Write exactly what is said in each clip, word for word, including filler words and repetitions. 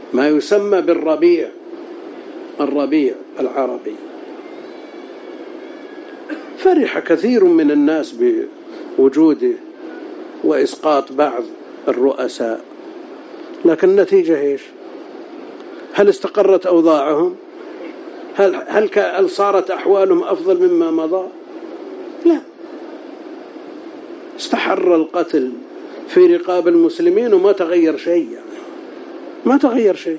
ما يسمى بالربيع، الربيع العربي. فرح كثير من الناس بوجوده وإسقاط بعض الرؤساء، لكن النتيجة إيش؟ هل استقرت أوضاعهم؟ هل, هل, هل صارت أحوالهم أفضل مما مضى؟ لا. استحر القتل في رقاب المسلمين وما تغير شيء، يعني ما تغير شيء.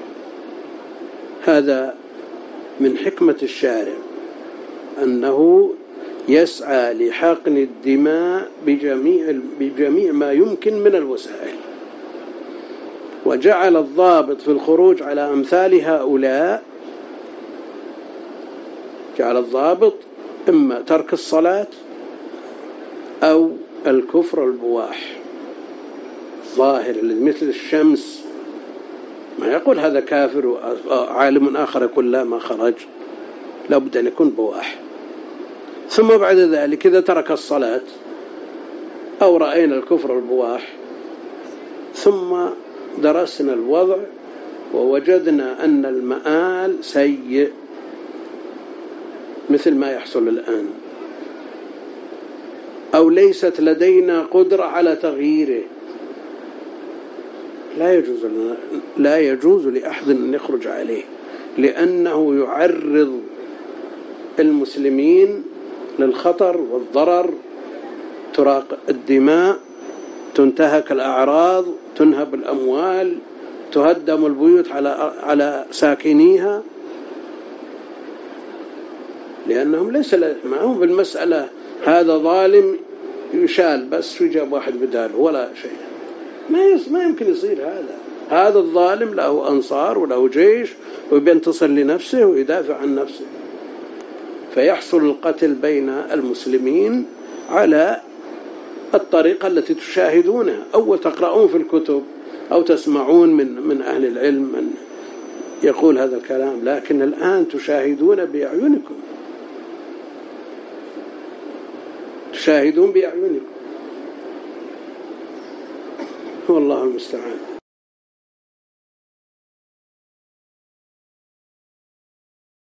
هذا من حكمة الشارع أنه يسعى لحقن الدماء بجميع, بجميع ما يمكن من الوسائل، وجعل الضابط في الخروج على أمثال هؤلاء، جعل الضابط إما ترك الصلاة أو الكفر البواح ظاهر مثل الشمس، ما يقول هذا كافر وعالم آخر يقول لا ما خرج، لابد أن يكون بواح. ثم بعد ذلك إذا ترك الصلاة أو رأينا الكفر البواح ثم درسنا الوضع ووجدنا أن المآل سيء مثل ما يحصل الآن، أو ليست لدينا قدرة على تغييره، لا يجوز لنا لا يجوز لأحد أن يخرج عليه، لأنه يعرض المسلمين للخطر والضرر، تراق الدماء، تنتهك الأعراض، تنهب الأموال، تهدم البيوت على على ساكنيها، لأنهم ليس معهم بالمسألة هذا ظالم يشال بس ويجاب واحد بداله ولا شيء، ما ما يمكن يصير هذا. هذا الظالم له أنصار وله جيش وبينتصر لنفسه ويدافع عن نفسه، فيحصل القتل بين المسلمين على الطريقة التي تشاهدونها أو تقرؤون في الكتب أو تسمعون من من أهل العلم من يقول هذا الكلام، لكن الآن تشاهدون بأعينكم، تشاهدون بأعينكم، والله المستعان.